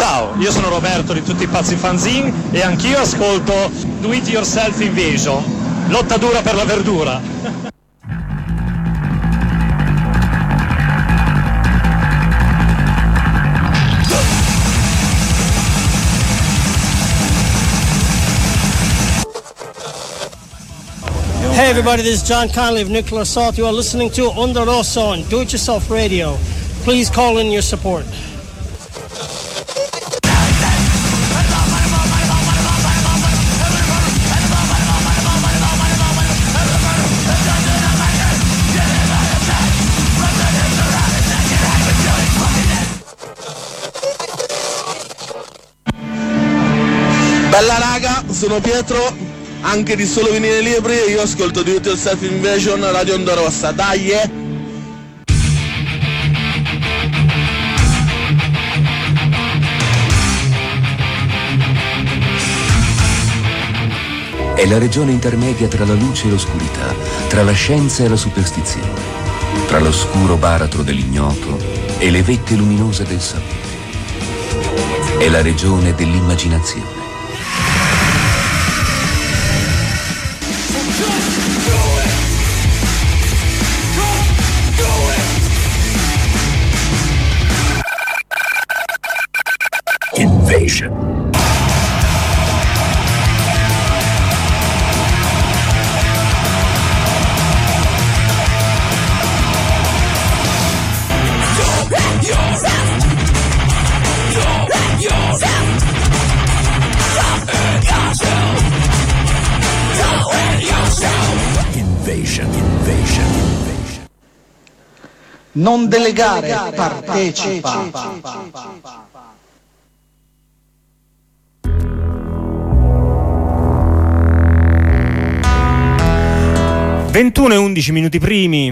Ciao, io sono Roberto di Tutti i Pazzi Fanzine e anch'io ascolto Do It Yourself Invasion, lotta dura per la verdura. Hey everybody, this is John Connolly of Nuclear Assault. You are listening to Onda Rossa on Do It Yourself Radio. Please call in your support. Bella raga, sono Pietro, anche di Solo Vinile Libri, e io ascolto Do It Yourself Invasion, Radio Onda Rossa, dai! È la regione intermedia tra la luce e l'oscurità, tra la scienza e la superstizione, tra l'oscuro baratro dell'ignoto e le vette luminose del sapere. È la regione dell'immaginazione. Invasion. Non delegare, partecipa. 21 e 11 minuti primi.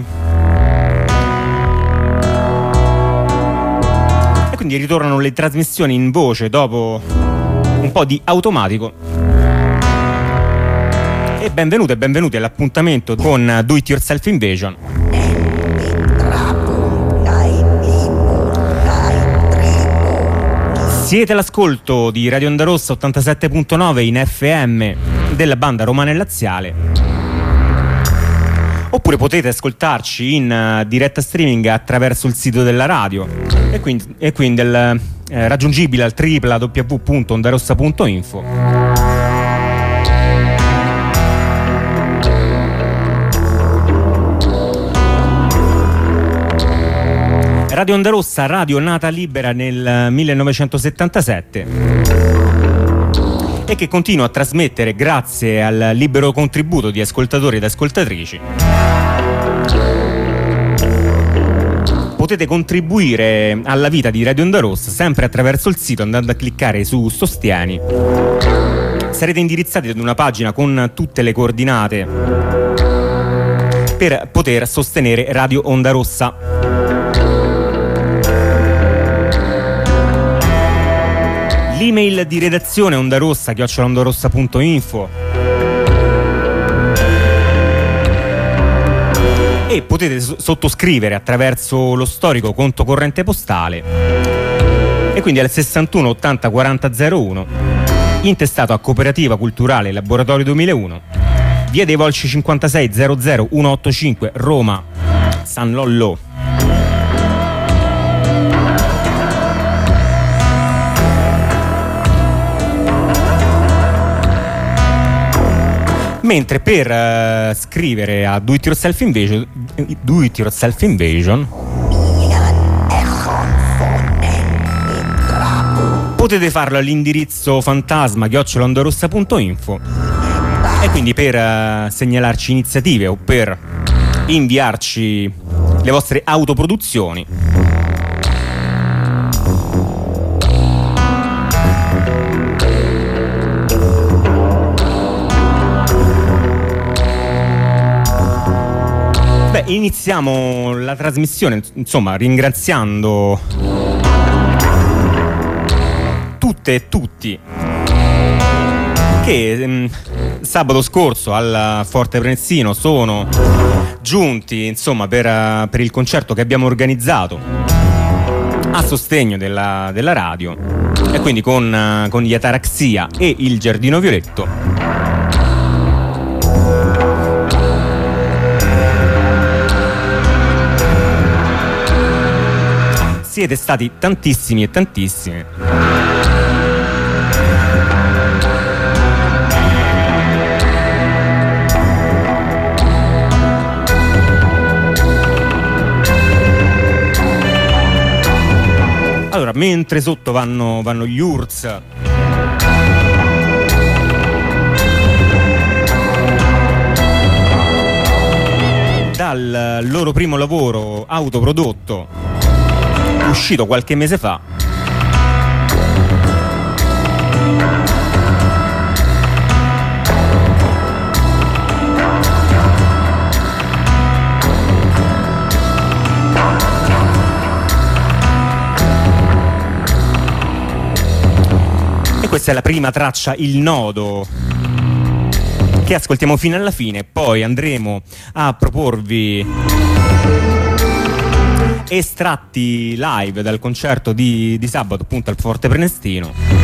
E quindi ritornano le trasmissioni in voce dopo un po' di automatico. E benvenute e benvenuti all'appuntamento con Do It Yourself Invasion. Siete all'ascolto di Radio Onda Rossa 87.9 in FM della banda romana e laziale, oppure potete ascoltarci in diretta streaming attraverso il sito della radio e quindi raggiungibile al www.ondarossa.info. Radio Onda Rossa, radio nata libera nel 1977 e che continua a trasmettere grazie al libero contributo di ascoltatori ed ascoltatrici. Potete contribuire alla vita di Radio Onda Rossa sempre attraverso il sito, andando a cliccare su Sostieni. Sarete indirizzati ad una pagina con tutte le coordinate per poter sostenere Radio Onda Rossa. L'email di redazione ondarossa@ondarossa.info e potete sottoscrivere attraverso lo storico conto corrente postale e quindi al 61 80 40 01, intestato a Cooperativa Culturale Laboratorio 2001, via dei Volsci 56 00 185 Roma, San Lollo. Mentre per scrivere a Do It Yourself Invasion potete farlo all'indirizzo fantasma@ondarossa.info e quindi per segnalarci iniziative o per inviarci le vostre autoproduzioni. Iniziamo la trasmissione, insomma, ringraziando tutte e tutti che sabato scorso al Forte Prenezzino sono giunti, insomma, per il concerto che abbiamo organizzato a sostegno della radio. E quindi con gli Ataraxia e il Giardino Violetto siete stati tantissimi e tantissimi. Allora, mentre sotto vanno gli URSS, dal loro primo lavoro autoprodotto uscito qualche mese fa, e questa è la prima traccia, Il Nodo, che ascoltiamo fino alla fine. Poi andremo a proporvi estratti live dal concerto di sabato, appunto, al Forte Prenestino.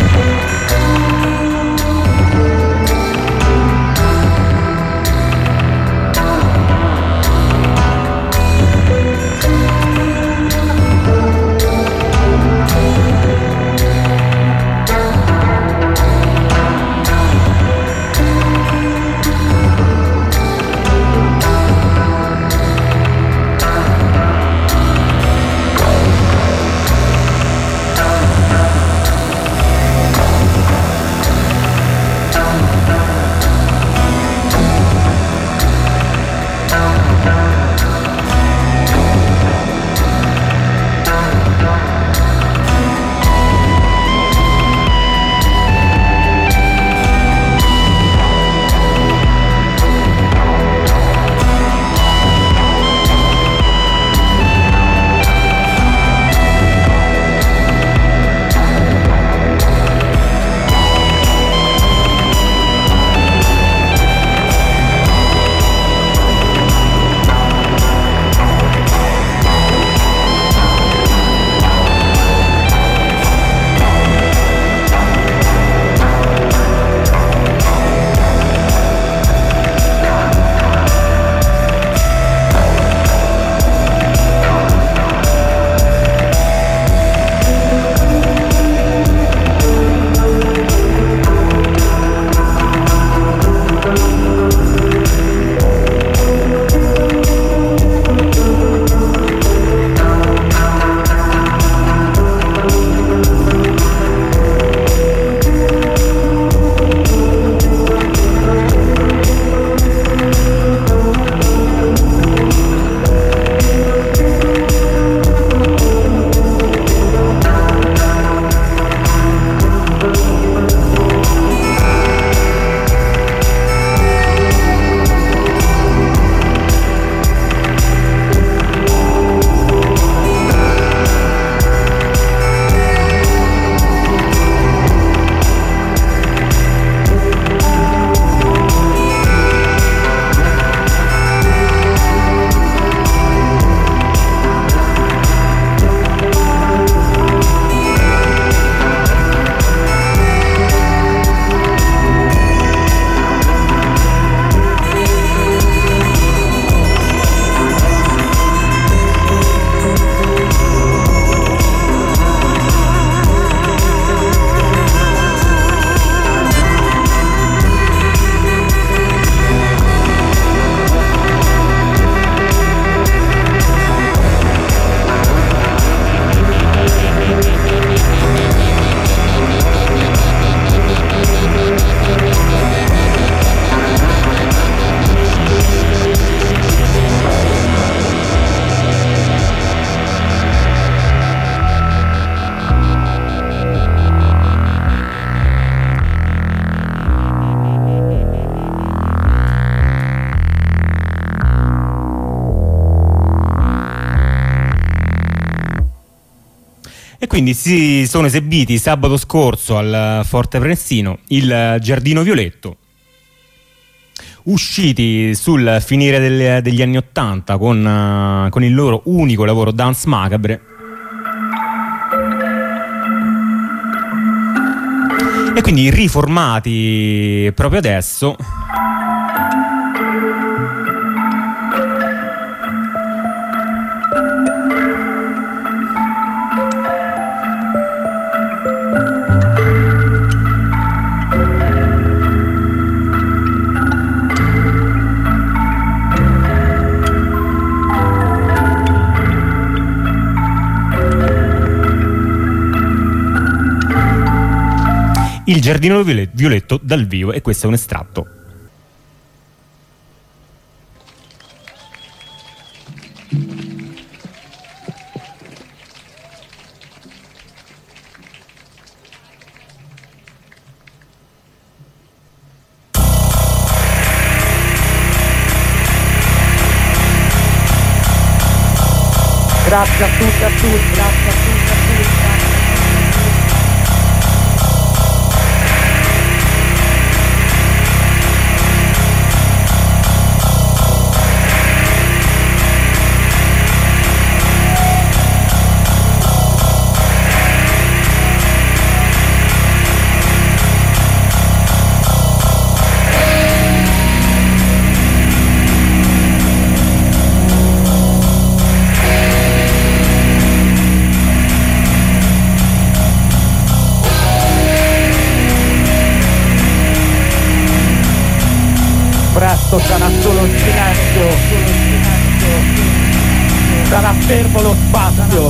E quindi si sono esibiti sabato scorso al Forte Prenestino il Giardino Violetto, usciti sul finire degli anni '80 con il loro unico lavoro Danse Macabre. E quindi riformati proprio adesso Il Giardino Violetto dal vivo, e questo è un estratto. Grazie a tutti, grazie a tutti, grazie a tutti. Presto sarà solo il silenzio, sarà fermo lo spazio,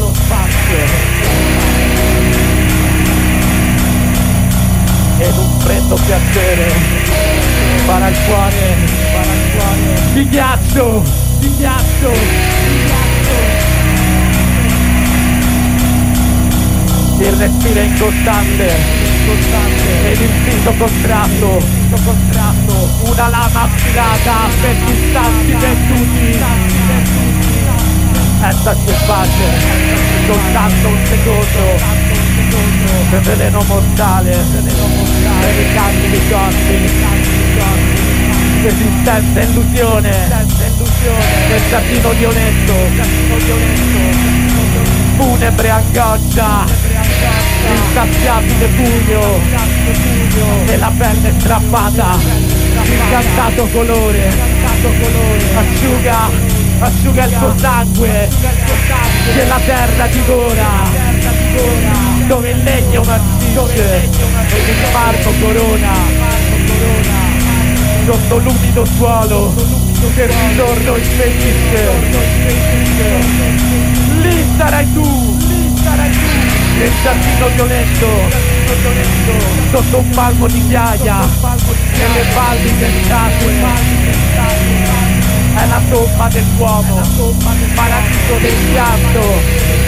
ed un freddo piacere farà il cuore di ghiaccio, di ghiaccio, di ghiaccio. Il respiro è incostante ed il viso contratto, una lama affilata per gli istanti perduti. Estaci in pace, soltanto un secondo, per veleno mortale, per i candidi corpi. Resistenza e illusione, nel giardino violetto, funebre angoscia, insaziabile pugno, e la pelle strappata, incantato colore, asciuga il tuo sangue, che la terra divora, dove il legno marcisce e il marmo corona. Sotto l'umido suolo che il ritorno impedisce, lì sarai tu, nel giardino violetto, sotto un palmo di ghiaia, nelle palme statue. È la tomba dell'uomo, paradiso del pianto,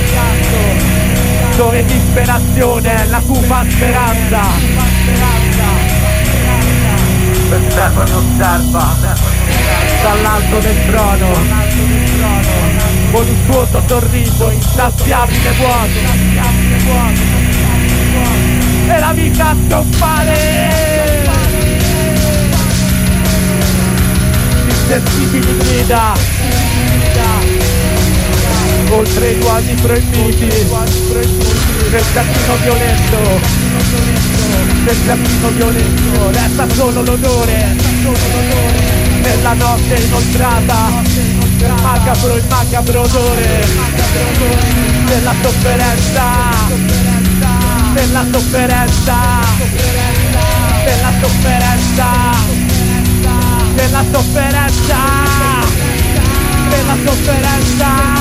dove disperazione è la cupa speranza. L'esterno mi osserva dall'alto del trono, voluttuoso sorriso, insaziabile vuoto, e la vita scompare. Insensibili grida oltre i luoghi proibiti, nel giardino violento. Nel giardino violento resta solo l'odore nella notte inoltrata, il macabro odore della sofferenza, della sofferenza, della sofferenza, della sofferenza, della sofferenza.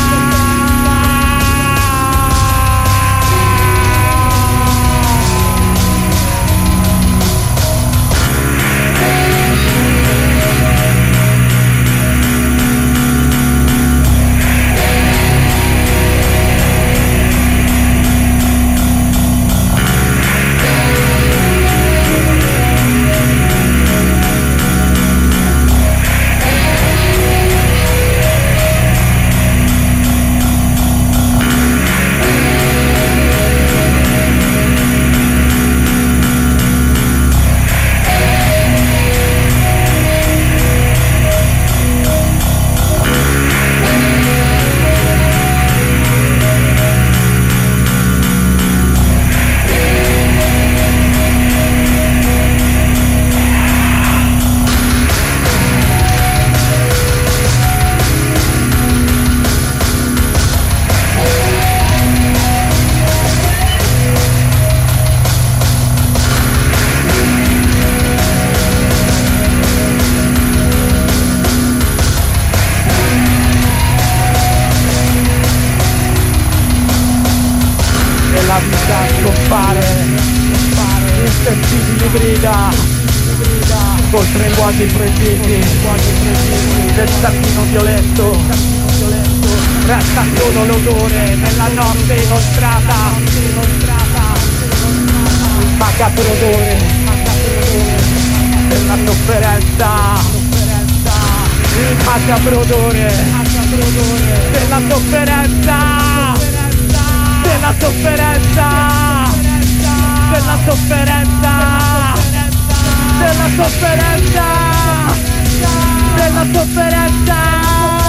la vita scompare, insensibili grida, oltre i vuoti freddi del sacchino violetto, resta solo l'odore nella notte inoltrata, il macabro odore della sofferenza, il macabro odore della sofferenza, della sofferenza, della sofferenza, della sofferenza, della sofferenza.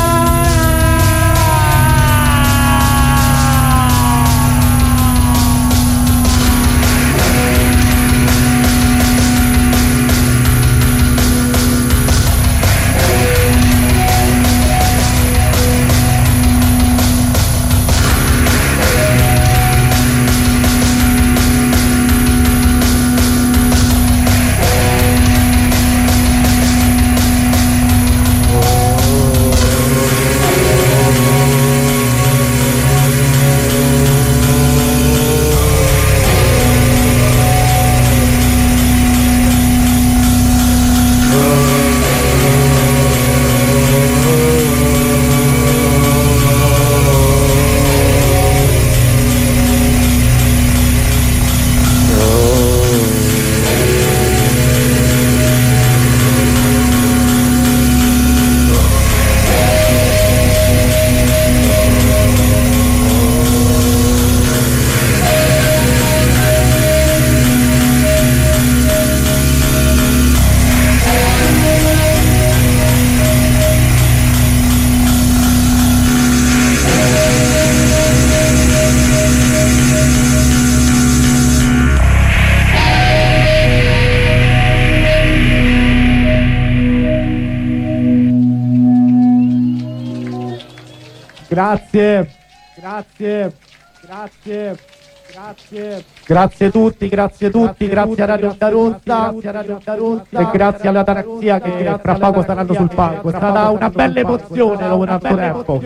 Grazie, grazie, grazie, grazie. Grazie a tutti, grazie a Radio Onda Rossa e grazie alla Ataraxia che tra poco saranno sul palco. È stata una bella emozione dopo tanto tempo.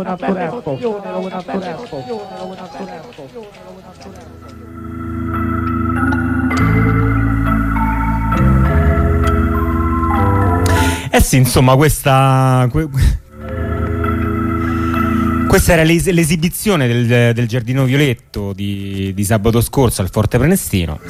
Eh sì, insomma, questa era l'esibizione del Giardino Violetto di sabato scorso al Forte Prenestino.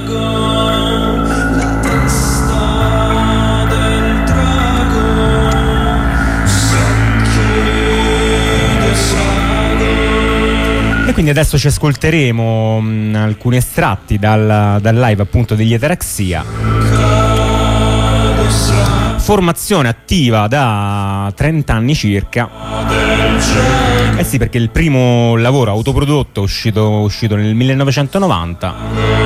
E quindi adesso ci ascolteremo alcuni estratti dal live appunto degli Ataraxia. Formazione attiva da 30 anni circa. Eh sì, perché il primo lavoro autoprodotto è uscito nel 1990.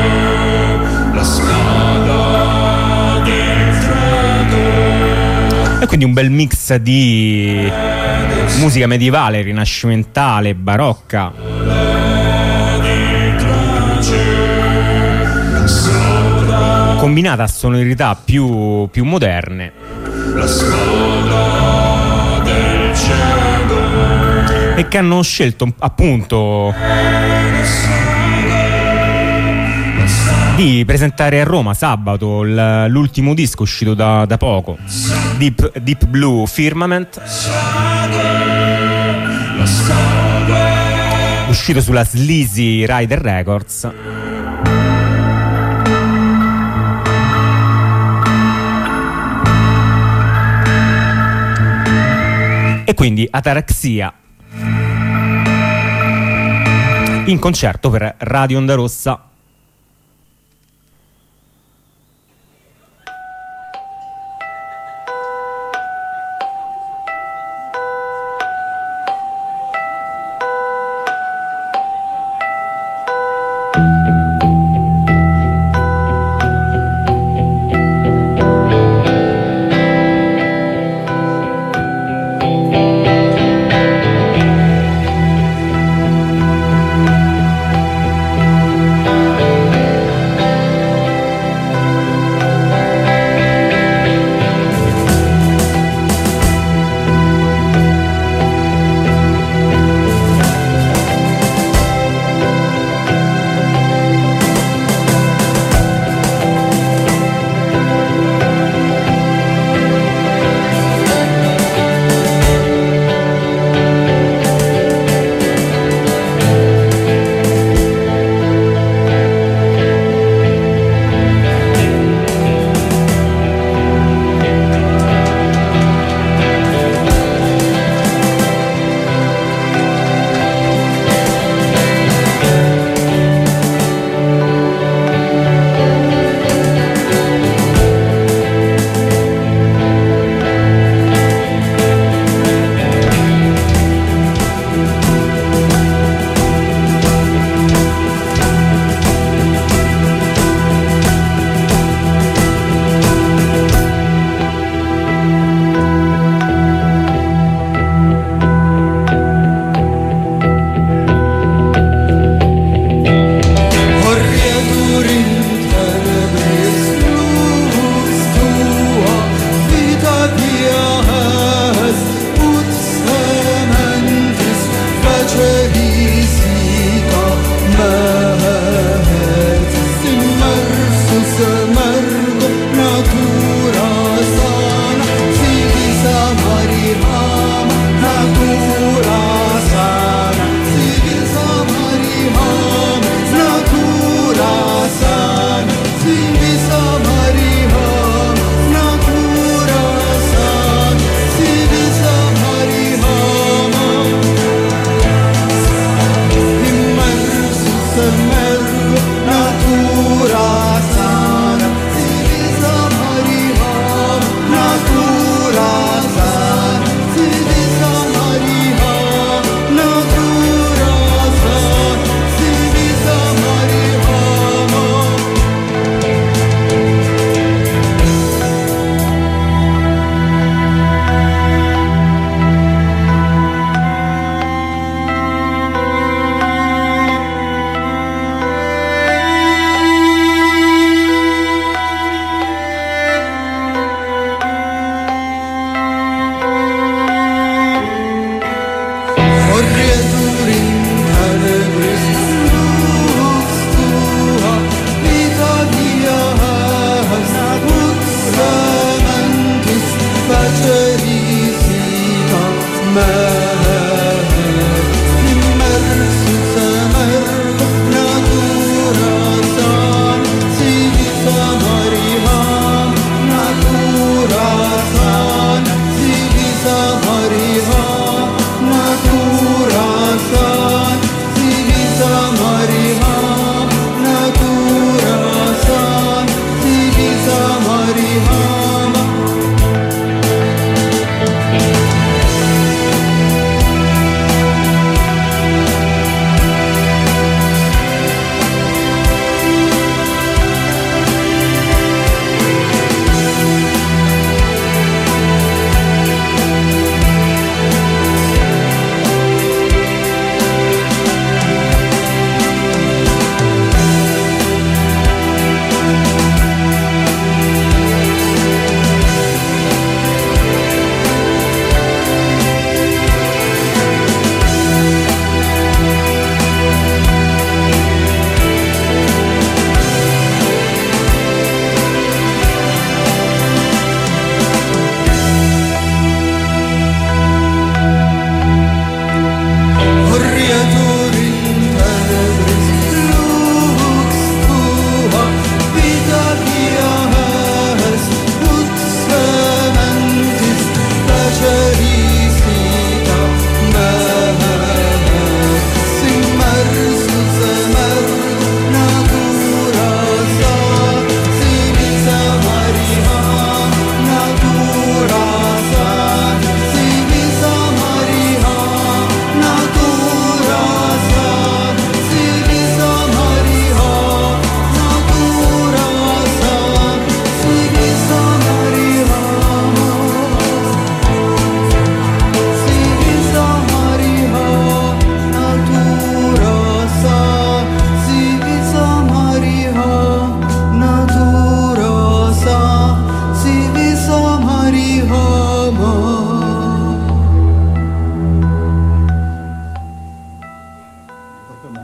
E quindi un bel mix di musica medievale, rinascimentale, barocca, combinata a sonorità più moderne. E che hanno scelto appunto di presentare a Roma sabato l'ultimo disco uscito da poco, Deep Blue Firmament, uscito sulla Sleazy Rider Records. E quindi Ataraxia in concerto per Radio Onda Rossa.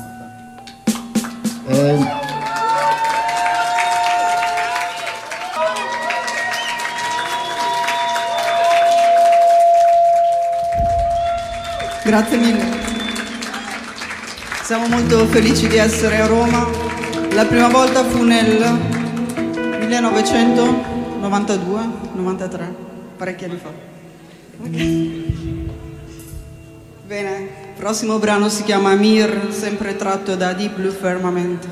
Grazie mille. Siamo molto felici di essere a Roma. La prima volta fu nel 1992-93, parecchi anni fa. Bene, il prossimo brano si chiama Mir, sempre tratto da Deep Blue Firmament.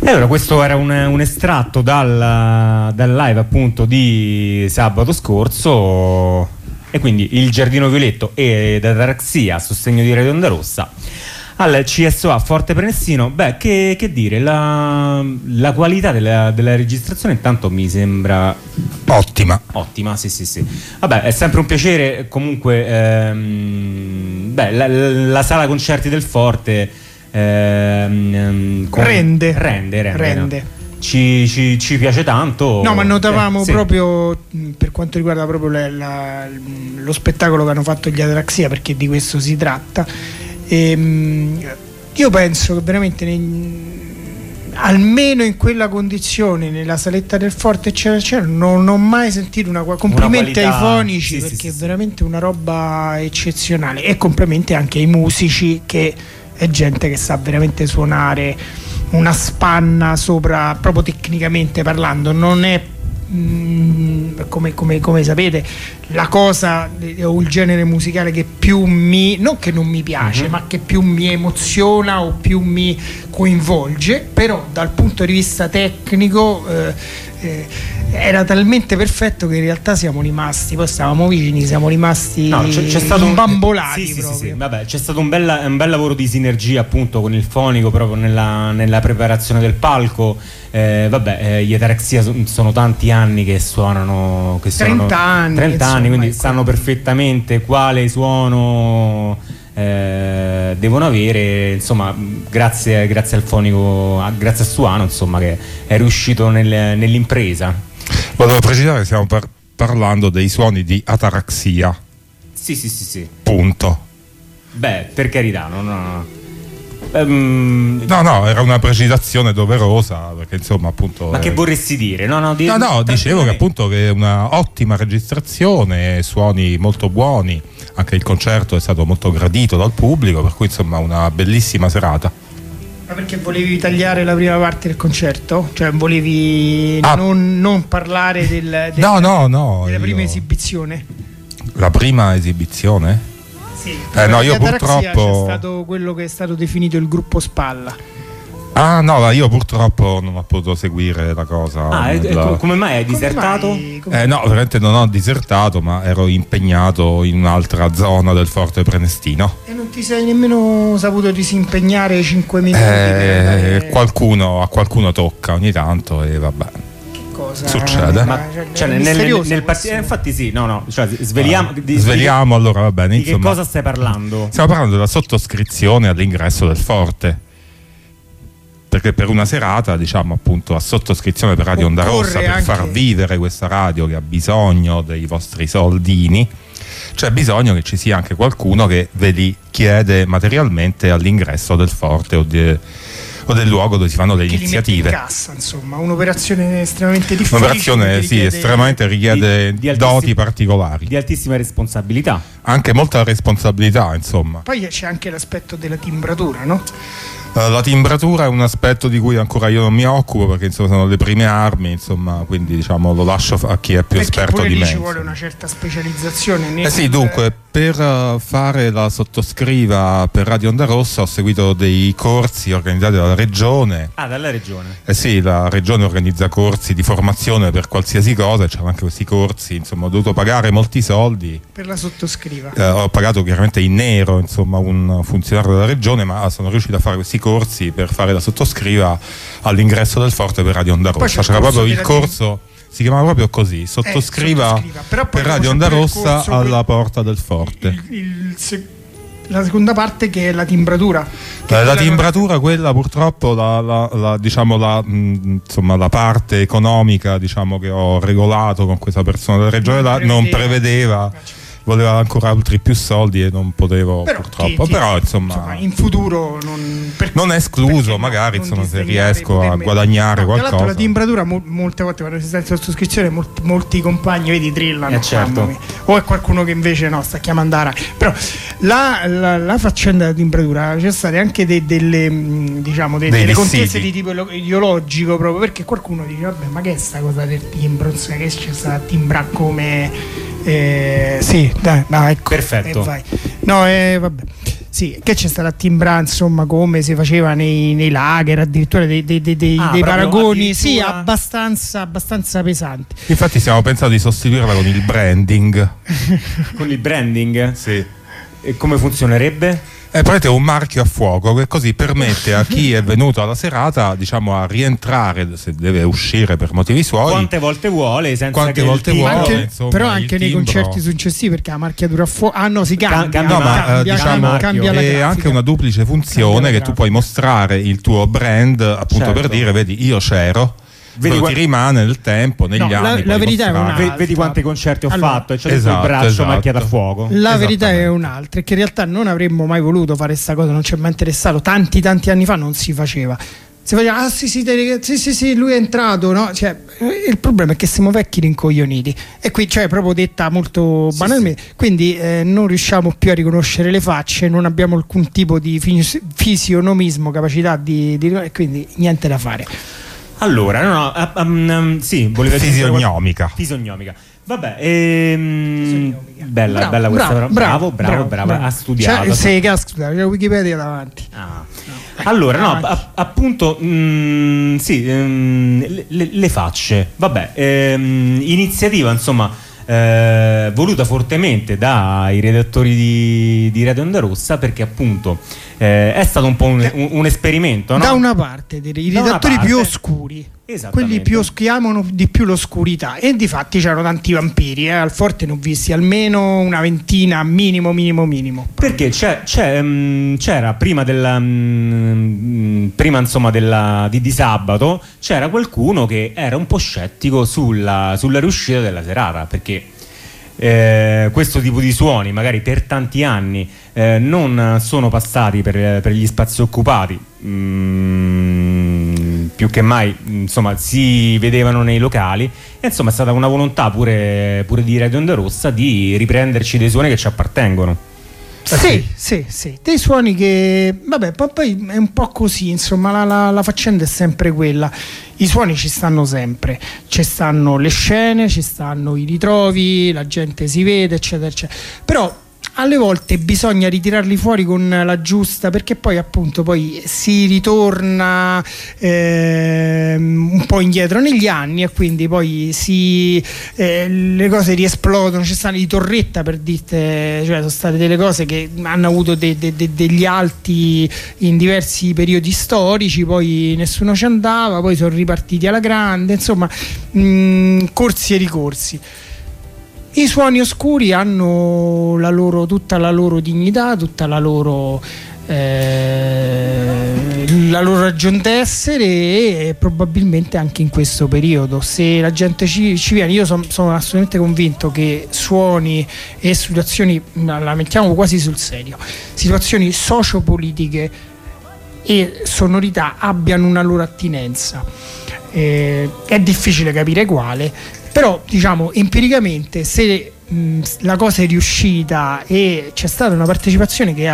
E allora questo era un estratto dal live appunto di sabato scorso, e quindi il Giardino Violetto ed Ataraxia a sostegno di Radio Onda Rossa al CSOA Forte Prenestino. Beh, che dire, la qualità della registrazione intanto mi sembra ottima, sì. Vabbè, è sempre un piacere comunque, la sala concerti del Forte rende. No? Ci piace tanto. No, ma notavamo proprio per quanto riguarda proprio lo spettacolo che hanno fatto gli Ataraxia, perché di questo si tratta. Io penso che veramente almeno in quella condizione, nella saletta del Forte eccetera, non ho mai sentito complimenti ai fonici, perché è veramente una roba eccezionale, e complimenti anche ai musici, che è gente che sa veramente suonare una spanna sopra, proprio tecnicamente parlando. Non è come sapete la cosa o il genere musicale che più non che non mi piace, ma che più mi emoziona o più mi coinvolge, però dal punto di vista tecnico era talmente perfetto che in realtà siamo rimasti, poi stavamo vicini, siamo rimasti c'è stato imbambolati sì. Vabbè, c'è stato un bel lavoro di sinergia appunto con il fonico proprio nella preparazione del palco. Gli Ataraxia sono tanti anni che suonano, 30 anni, quindi sanno perfettamente quale suono devono avere, insomma, grazie al fonico, grazie a Suano, insomma, che è riuscito nell'impresa. Volevo precisare che stiamo parlando dei suoni di Ataraxia. Sì. Punto. Beh, per carità, no. No, era una precisazione doverosa, perché insomma appunto. Ma che vorresti dire? No, dicevo che appunto che è una ottima registrazione, suoni molto buoni, anche il concerto è stato molto gradito dal pubblico, per cui insomma una bellissima serata. Ma perché volevi tagliare la prima parte del concerto? Cioè volevi non parlare della prima esibizione? La prima esibizione? Sì, io purtroppo c'è stato quello che è stato definito il gruppo spalla. Io purtroppo non ho potuto seguire la cosa. Come mai hai disertato? No, veramente non ho disertato, ma ero impegnato in un'altra zona del Forte Prenestino. E non ti sei nemmeno saputo disimpegnare 5 minuti? A qualcuno tocca ogni tanto e vabbè. Cosa succede? Infatti sì, sveliamo allora, va bene. Di che cosa stai parlando? Stiamo parlando della sottoscrizione all'ingresso del Forte, perché per una serata, diciamo appunto, a sottoscrizione per Radio Onda Rossa, per far vivere questa radio che ha bisogno dei vostri soldini, c'è bisogno che ci sia anche qualcuno che ve li chiede materialmente all'ingresso del Forte o del luogo dove si fanno le iniziative. In cassa, insomma, un'operazione estremamente difficile. Un'operazione estremamente richiede doti particolari. Di altissima responsabilità. Anche molta responsabilità, insomma. Poi c'è anche l'aspetto della timbratura, no? La timbratura è un aspetto di cui ancora io non mi occupo, perché insomma sono le prime armi, insomma, quindi diciamo lo lascio a chi è più esperto di me. Ci vuole una certa specializzazione. Dunque, per fare la sottoscriva per Radio Onda Rossa ho seguito dei corsi organizzati dalla Regione. Dalla Regione? Sì, la Regione organizza corsi di formazione per qualsiasi cosa, e c'erano anche questi corsi, insomma, ho dovuto pagare molti soldi. Per la sottoscriva? Ho pagato chiaramente in nero, insomma, un funzionario della Regione, ma sono riuscito a fare questi corsi per fare la sottoscriva all'ingresso del Forte per Radio Onda Rossa. C'era proprio il corso, si chiamava proprio così, sottoscriva per Radio Onda Rossa alla porta del Forte. La seconda parte, che è la timbratura. La timbratura, quella purtroppo la parte economica, diciamo, che ho regolato con questa persona della Regione non prevedeva. Voleva ancora altri più soldi e non potevo, purtroppo. Però insomma in futuro non è escluso, magari insomma, se riesco a guadagnare qualcosa. Tra l'altro la timbratura molte volte quando si sta in sottoscrizione molti compagni, vedi, trillano. Certo. O è qualcuno che invece sta chiamando a Rai. Però la faccenda della timbratura, c'è state anche delle contese di tipo ideologico, proprio perché qualcuno dice vabbè, ma che è sta cosa del timbro, che c'è sta a timbrare come ecco. Perfetto. Vai. No, vabbè. Sì, che c'è stata a timbra, insomma, come si faceva nei lager, addirittura dei paragoni, sì, abbastanza pesanti. Infatti stiamo pensando di sostituirla con il branding. Con il branding? Sì. E come funzionerebbe? Prendete un marchio a fuoco che così permette a chi è venuto alla serata, diciamo, a rientrare se deve uscire per motivi suoi. Quante volte vuole, senza quante che volte vuole, insomma, però anche nei concerti successivi, perché la marchiatura a fuoco. Ah no, si cambia. Cambia è anche una duplice funzione che tu puoi mostrare il tuo brand, appunto, per dire, vedi, io c'ero. Ti rimane nel tempo, negli anni. La verità è un'altra. Vedi quanti concerti ho fatto e c'è il braccio marchiato a fuoco. La verità è un'altra, è che in realtà non avremmo mai voluto fare questa cosa, non ci è mai interessato. Tanti anni fa non si faceva. Si faceva, sì, lui è entrato, no? Cioè, il problema è che siamo vecchi rincoglioniti. E qui, cioè, proprio detta molto banalmente, quindi non riusciamo più a riconoscere le facce, non abbiamo alcun tipo di fisionomismo, capacità di e quindi niente da fare. Allora, sì, voleva dire fisionomica. Vabbè, bella questa. Bravo, ha studiato. C'è la Wikipedia davanti. Allora, appunto, sì, le facce. Vabbè, iniziativa, insomma, voluta fortemente dai redattori di Radio Onda Rossa, perché appunto è stato un po' un esperimento, no? Da una parte i redattori più oscuri, quelli che amano di più l'oscurità, e difatti c'erano tanti vampiri, al Forte ne ho visti almeno una ventina minimo, perché c'era prima insomma di sabato c'era qualcuno che era un po' scettico sulla riuscita della serata, perché questo tipo di suoni magari per tanti anni non sono passati per gli spazi occupati, più che mai, insomma, si vedevano nei locali, e insomma è stata una volontà pure di Radio Onda Rossa di riprenderci dei suoni che ci appartengono. Sì, dei suoni che, vabbè, poi è un po' così, insomma, la faccenda è sempre quella. I suoni ci stanno sempre, ci stanno le scene, ci stanno i ritrovi, la gente si vede, eccetera, eccetera. Però alle volte bisogna ritirarli fuori con la giusta, perché poi appunto si ritorna un po' indietro negli anni, e quindi poi le cose riesplodono. Ci stanno i Torretta, per dirte, cioè sono state delle cose che hanno avuto degli alti in diversi periodi storici, poi nessuno ci andava, poi sono ripartiti alla grande, insomma, corsi e ricorsi. I suoni oscuri hanno tutta la loro dignità, tutta la loro ragion d'essere, e probabilmente anche in questo periodo, se la gente ci viene, io sono assolutamente convinto che suoni e situazioni, la mettiamo quasi sul serio, situazioni sociopolitiche e sonorità abbiano una loro attinenza. È difficile capire quale, però diciamo empiricamente, se la cosa è riuscita e c'è stata una partecipazione che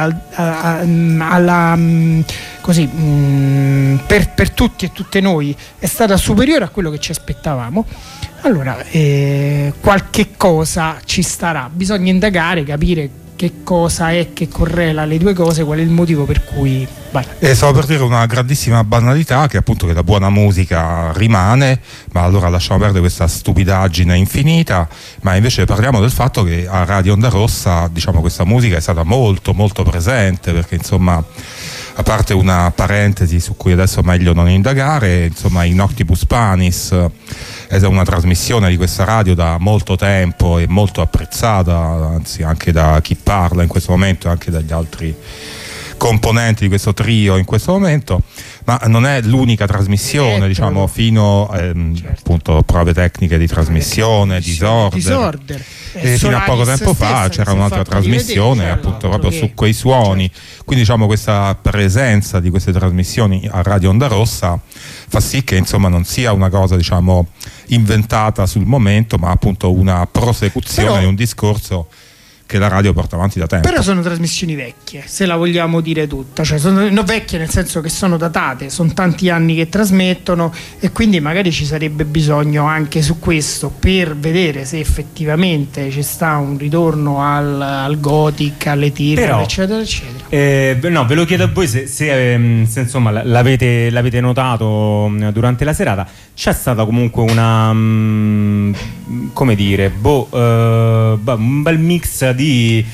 per tutti e tutte noi è stata superiore a quello che ci aspettavamo, allora qualche cosa ci starà. Bisogna indagare, capire che cosa è che correla le due cose, qual è il motivo per cui stavo per dire una grandissima banalità, che appunto che la buona musica rimane, ma allora lasciamo perdere questa stupidaggine infinita, ma invece parliamo del fatto che a Radio Onda Rossa, diciamo, questa musica è stata molto molto presente, perché insomma, a parte una parentesi su cui adesso è meglio non indagare, insomma, in Noctibus Panis è una trasmissione di questa radio da molto tempo e molto apprezzata, anzi anche da chi parla in questo momento e anche dagli altri componenti di questo trio in questo momento, ma non è l'unica trasmissione, diciamo, fino appunto prove tecniche di trasmissione, disorder. E fino a poco tempo fa c'era un'altra trasmissione appunto proprio su quei suoni, quindi diciamo questa presenza di queste trasmissioni a Radio Onda Rossa fa sì che insomma non sia una cosa, diciamo, inventata sul momento, ma appunto una prosecuzione di un discorso che la radio porta avanti da tempo. Però sono trasmissioni vecchie, se la vogliamo dire tutta, cioè sono vecchie nel senso che sono datate, sono tanti anni che trasmettono, e quindi magari ci sarebbe bisogno anche su questo per vedere se effettivamente ci sta un ritorno al gothic, alle tirre, eccetera eccetera. No, ve lo chiedo a voi se insomma l'avete notato durante la serata. C'è stata comunque una come dire, un bel mix di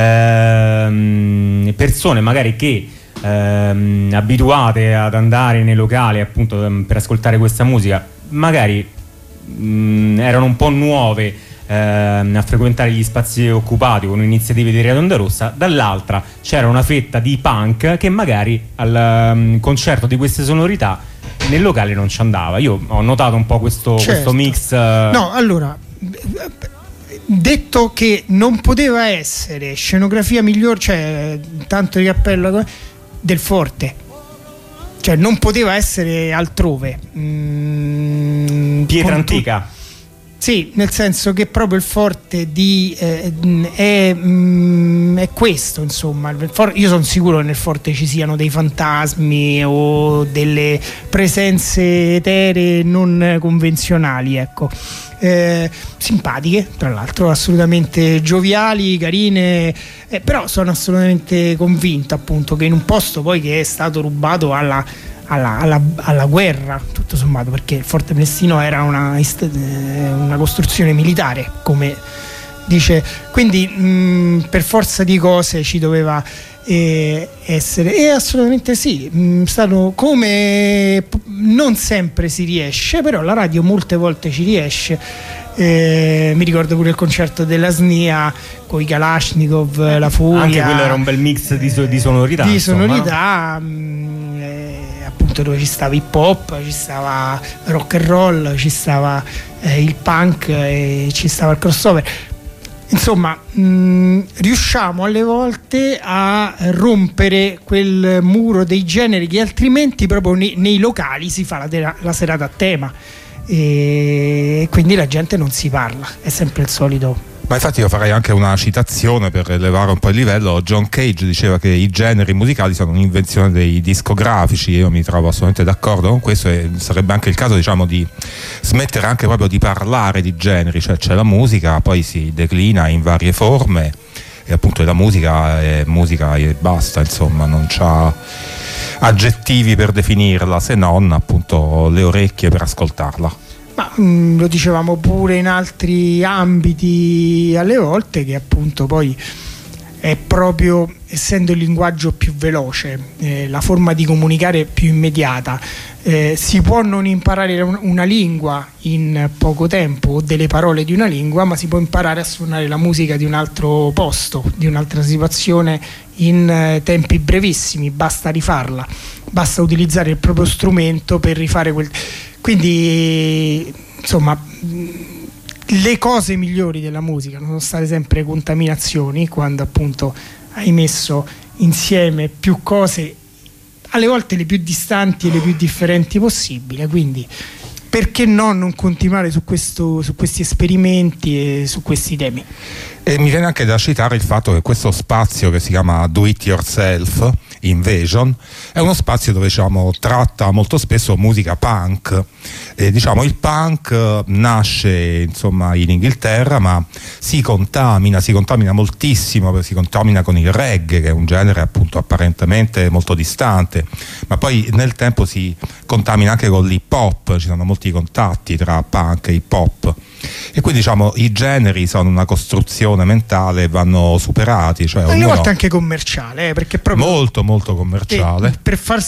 persone magari che abituate ad andare nei locali appunto per ascoltare questa musica, magari erano un po' nuove a frequentare gli spazi occupati con iniziative di Radio Onda Rossa. Dall'altra c'era una fetta di punk che magari al concerto di queste sonorità nel locale non ci andava. Io ho notato un po' questo mix. No, allora, detto che non poteva essere scenografia migliore, cioè tanto di cappello del Forte, cioè non poteva essere altrove. Pietra antica. Sì, nel senso che proprio il Forte è questo, insomma. Io sono sicuro che nel Forte ci siano dei fantasmi o delle presenze eteree non convenzionali, ecco. Simpatiche, tra l'altro, assolutamente gioviali, carine, però sono assolutamente convinto appunto che in un posto poi che è stato rubato alla guerra, tutto sommato, perché il Forte Prenestino era una costruzione militare, come dice, quindi per forza di cose ci doveva essere, e assolutamente sì, stato come non sempre si riesce, però la radio molte volte ci riesce. Mi ricordo pure il concerto della SNIA con i Kalashnikov, la Furia, anche quello era un bel mix di sonorità, appunto, dove ci stava hip hop, ci stava rock and roll, ci stava il punk e ci stava il crossover. Insomma, riusciamo alle volte a rompere quel muro dei generi che altrimenti proprio nei locali si fa la serata a tema, e quindi la gente non si parla, è sempre il solito. Ma infatti io farei anche una citazione per elevare un po' il livello. John Cage diceva che i generi musicali sono un'invenzione dei discografici, io mi trovo assolutamente d'accordo con questo, e sarebbe anche il caso, diciamo, di smettere anche proprio di parlare di generi, cioè c'è la musica, poi si declina in varie forme e appunto la musica è musica e basta, insomma, non c'ha aggettivi per definirla se non appunto le orecchie per ascoltarla. Ma lo dicevamo pure in altri ambiti alle volte, che appunto poi è proprio, essendo il linguaggio più veloce, la forma di comunicare più immediata, si può non imparare una lingua in poco tempo o delle parole di una lingua, ma si può imparare a suonare la musica di un altro posto, di un'altra situazione in tempi brevissimi, basta rifarla, basta utilizzare il proprio strumento per rifare quindi insomma le cose migliori della musica non sono state sempre contaminazioni, quando appunto hai messo insieme più cose, alle volte le più distanti e le più differenti possibile, quindi perché no non continuare su questi esperimenti e su questi temi. E mi viene anche da citare il fatto che questo spazio che si chiama Do It Yourself Invasion è uno spazio dove, diciamo, tratta molto spesso musica punk. Diciamo, il punk nasce, insomma, in Inghilterra, ma si contamina moltissimo, si contamina con il reggae, che è un genere appunto apparentemente molto distante, ma poi nel tempo si contamina anche con l'hip hop, ci sono molti contatti tra punk e hip hop. E quindi, diciamo, i generi sono una costruzione mentale e vanno superati, cioè alle volte anche commerciale, perché proprio molto commerciale. Per far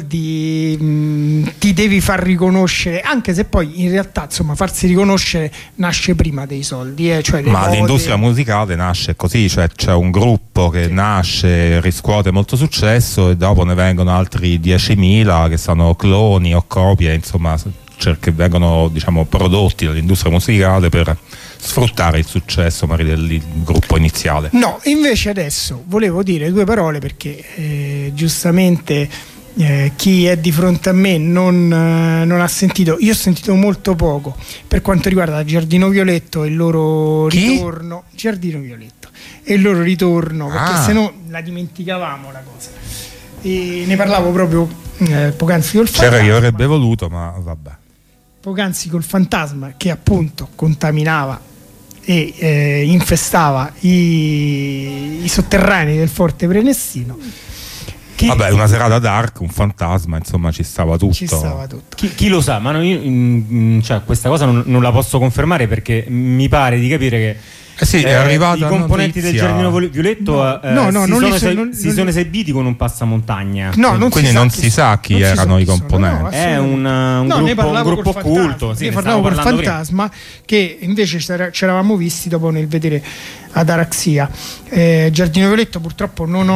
soldi ti devi far riconoscere, anche se poi in realtà, insomma, farsi riconoscere nasce prima dei soldi, cioè ma l'industria musicale nasce così, cioè c'è un gruppo che nasce, riscuote molto successo e dopo ne vengono altri 10.000 che sono cloni o copie, insomma, che vengono, diciamo, prodotti dall'industria musicale per sfruttare il successo magari del gruppo iniziale. No, invece adesso volevo dire due parole, perché giustamente chi è di fronte a me non ha sentito. Io ho sentito molto poco per quanto riguarda Giardino Violetto e il loro ritorno. Giardino Violetto e il loro ritorno, perché se no la dimenticavamo la cosa. E ne parlavo proprio poc'anzi col Fantasma. C'era chi avrebbe voluto, ma vabbè. Poc'anzi col Fantasma, che appunto contaminava e infestava i sotterranei del Forte Prenestino. Vabbè, una serata dark, un fantasma, insomma, ci stava tutto. Chi lo sa, ma cioè, questa cosa non la posso confermare, perché mi pare di capire che è arrivata i componenti del Giardino Violetto si sono esibiti con un passamontagna. Quindi non si sa chi erano i componenti. È un gruppo occulto. Ne parlavo col Fantasma, che invece ci eravamo visti dopo nel vedere ad Araxia. Giardino Violetto purtroppo non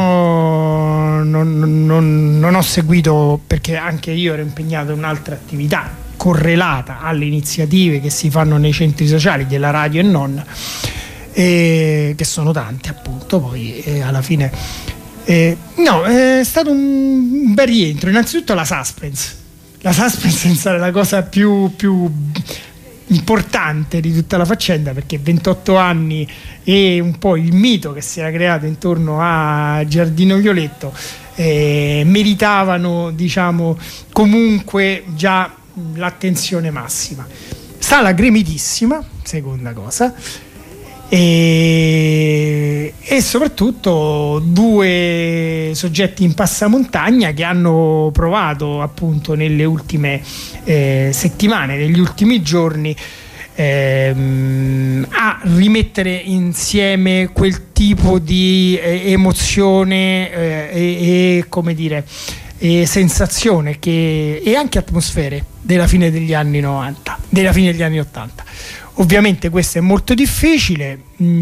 ho seguito, perché anche io ero impegnato in un'altra attività correlata alle iniziative che si fanno nei centri sociali della radio e non, che sono tante appunto. Poi alla fine è stato un bel rientro. Innanzitutto la suspense è la cosa più importante di tutta la faccenda, perché 28 anni e un po' il mito che si era creato intorno a Giardino Violetto meritavano, diciamo, comunque già l'attenzione massima. Sala gremitissima, seconda cosa, e soprattutto due soggetti in passamontagna che hanno provato appunto nelle ultime settimane, negli ultimi giorni, a rimettere insieme quel tipo di emozione e come dire, sensazione e anche atmosfere della fine degli anni 90, della fine degli anni 80. Ovviamente questo è molto difficile,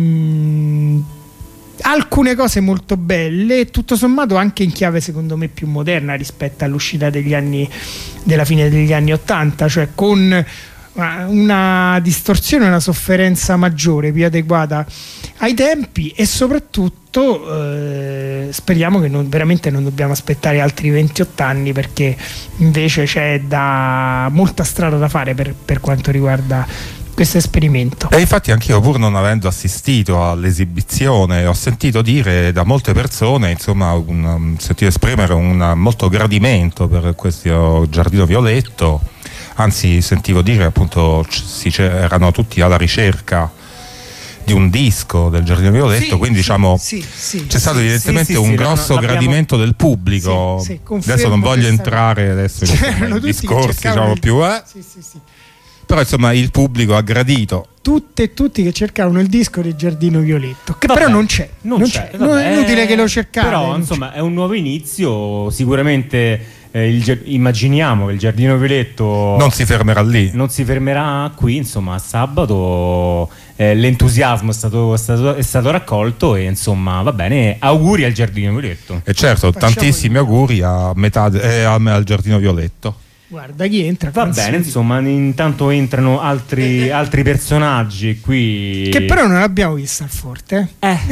alcune cose molto belle, tutto sommato anche in chiave secondo me più moderna rispetto all'uscita della fine degli anni 80, cioè con una distorsione, una sofferenza maggiore, più adeguata ai tempi, e soprattutto speriamo che veramente non dobbiamo aspettare altri 28 anni, perché invece c'è molta strada da fare per quanto riguarda questo esperimento. E infatti anch'io, pur non avendo assistito all'esibizione, ho sentito dire da molte persone, insomma, sentito esprimere un molto gradimento per questo Giardino Violetto. Anzi, sentivo dire appunto erano tutti alla ricerca di un disco del Giardino Violetto, quindi diciamo c'è stato evidentemente un grosso gradimento del pubblico. Adesso non voglio entrare adesso in discorsi, diciamo, più però insomma il pubblico ha gradito. Tutti che cercavano il disco del Giardino Violetto, che però non c'è. Non è inutile che lo cercate. Però insomma è un nuovo inizio, sicuramente. Immaginiamo che il Giardino Violetto non si fermerà lì, non si fermerà qui, insomma, a sabato l'entusiasmo è stato raccolto, e insomma va bene, auguri al Giardino Violetto. E certo, tantissimi auguri al Giardino Violetto. Guarda chi entra. Va bene, insomma, intanto entrano altri noi qui. Che però non abbiamo visto al Forte.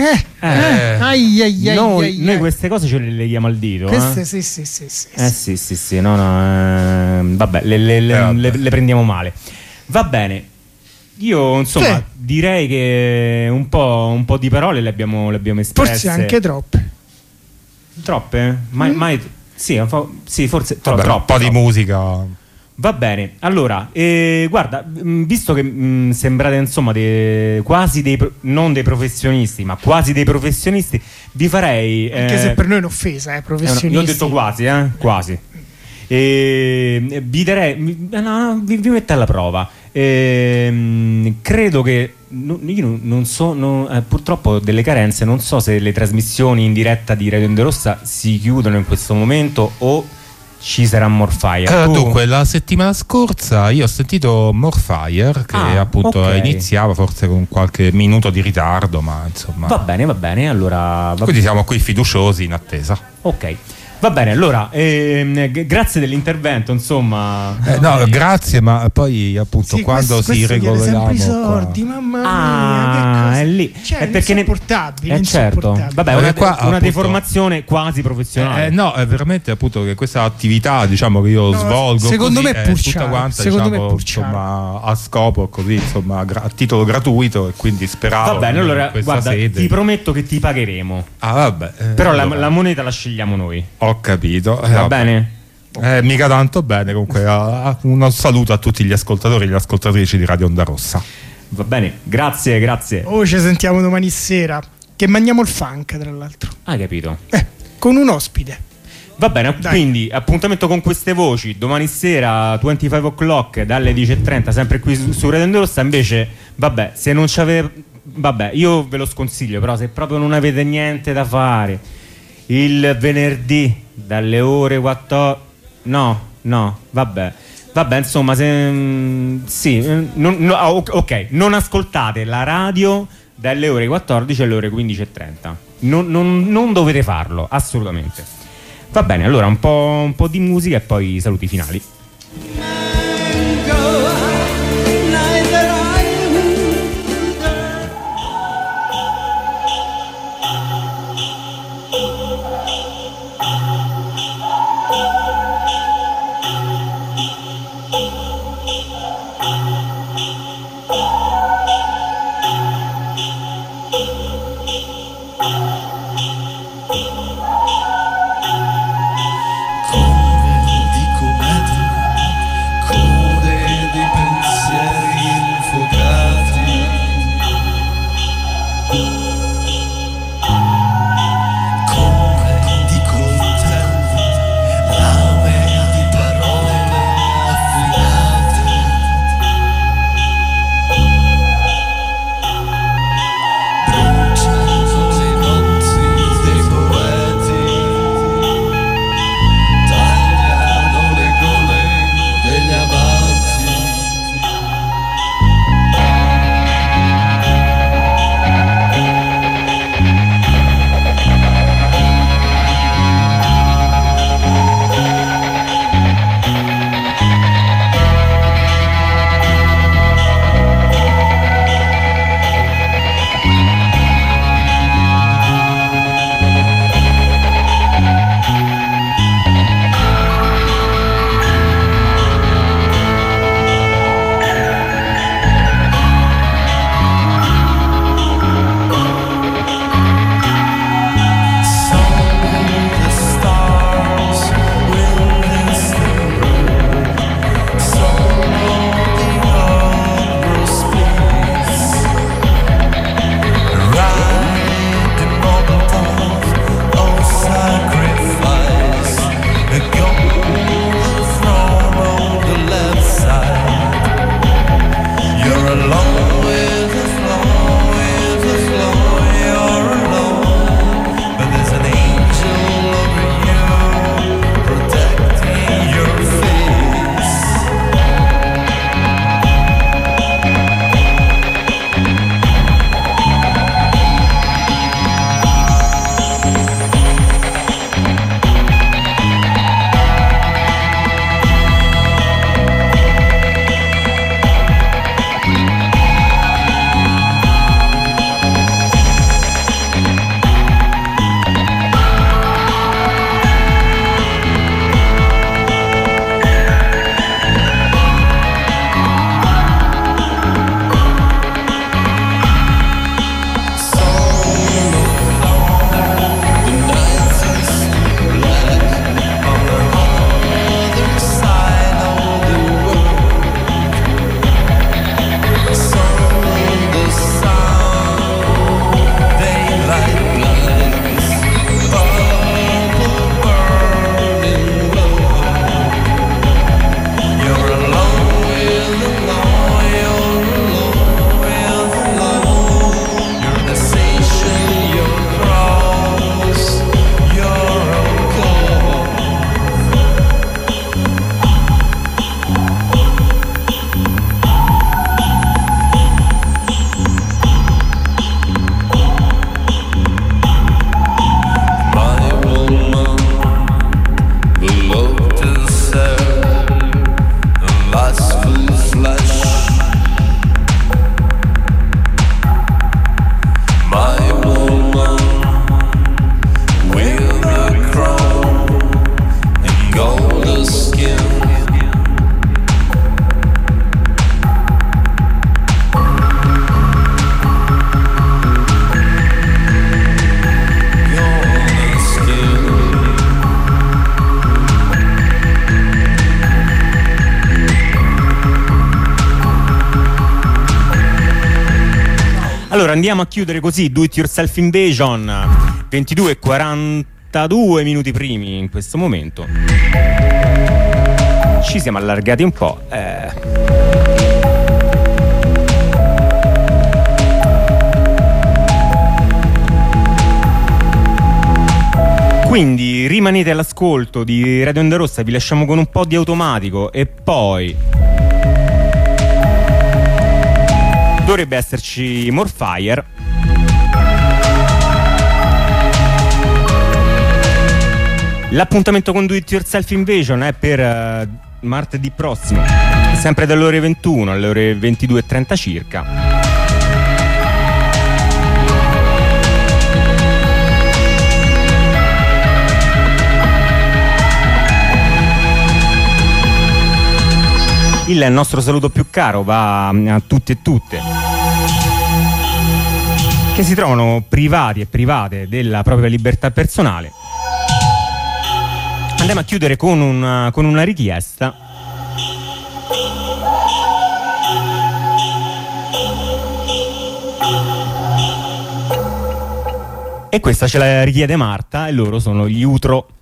Noi queste cose ce le leghiamo al dito. Queste sì. Vabbè, le prendiamo male. Va bene. Io insomma direi che un po' di parole le abbiamo espresse. Forse anche troppe. Troppe? Mai. Sì, forse troppo. Un po' di musica. Va bene, allora, guarda, visto che sembrate insomma quasi non dei professionisti, ma quasi dei professionisti, vi farei... Anche se per noi è un'offesa, professionisti. Io ho detto quasi, quasi. Vi metto alla prova. Credo che io non so, purtroppo delle carenze, non so se le trasmissioni in diretta di Radio Onda Rossa si chiudono in questo momento o ci sarà Morfire. Dunque, la settimana scorsa io ho sentito Morfire che appunto iniziava forse con qualche minuto di ritardo, ma insomma va bene, allora quindi siamo qui fiduciosi in attesa. Ok. Va bene, allora, grazie dell'intervento, insomma. No, grazie, ma poi appunto quando si regoliamo i soldi, mamma mia, che è lì. Cioè, è perché insopportabile, certo. Vabbè, una deformazione quasi professionale. No, è veramente appunto che questa attività, diciamo, che io svolgo secondo così, me è purciare, tutta quanta, secondo diciamo, me è purciare. insomma, a scopo così, insomma, a titolo gratuito, e quindi speravo. Va bene, allora guarda, sede. ti prometto che ti pagheremo. Vabbè. Però la moneta la scegliamo noi. Ho capito. Va bene? Mica tanto bene. Comunque un saluto a tutti gli ascoltatori e le ascoltatrici di Radio Onda Rossa. Va bene, grazie. Ci sentiamo domani sera, che mangiamo il funk, tra l'altro. Hai capito? Con un ospite. Va bene, dai. Quindi appuntamento con queste voci domani sera 25 o'clock dalle 10:30, sempre qui su Radio Onda Rossa. Invece, vabbè, se non c'avete, vabbè, io ve lo sconsiglio, però se proprio non avete niente da fare, il venerdì dalle ore 14, no, vabbè, insomma, ok, non ascoltate la radio dalle ore 14 alle ore 15:30, non dovete farlo, assolutamente. Va bene, allora un po' di musica e poi i saluti finali. Come dico andiamo a chiudere così Do It Yourself Invasion, 22:42 minuti primi in questo momento. Ci siamo allargati un po'. Quindi rimanete all'ascolto di Radio Onda Rossa, vi lasciamo con un po' di Automatico e poi dovrebbe esserci More Fire. L'appuntamento con Do It Yourself Invasion è per martedì prossimo, sempre dalle ore 21 alle ore 22:30 circa. Il nostro saluto più caro va a tutti e tutte che si trovano privati e private della propria libertà personale. Andiamo a chiudere con una richiesta. E questa ce la richiede Marta e loro sono gli Utro.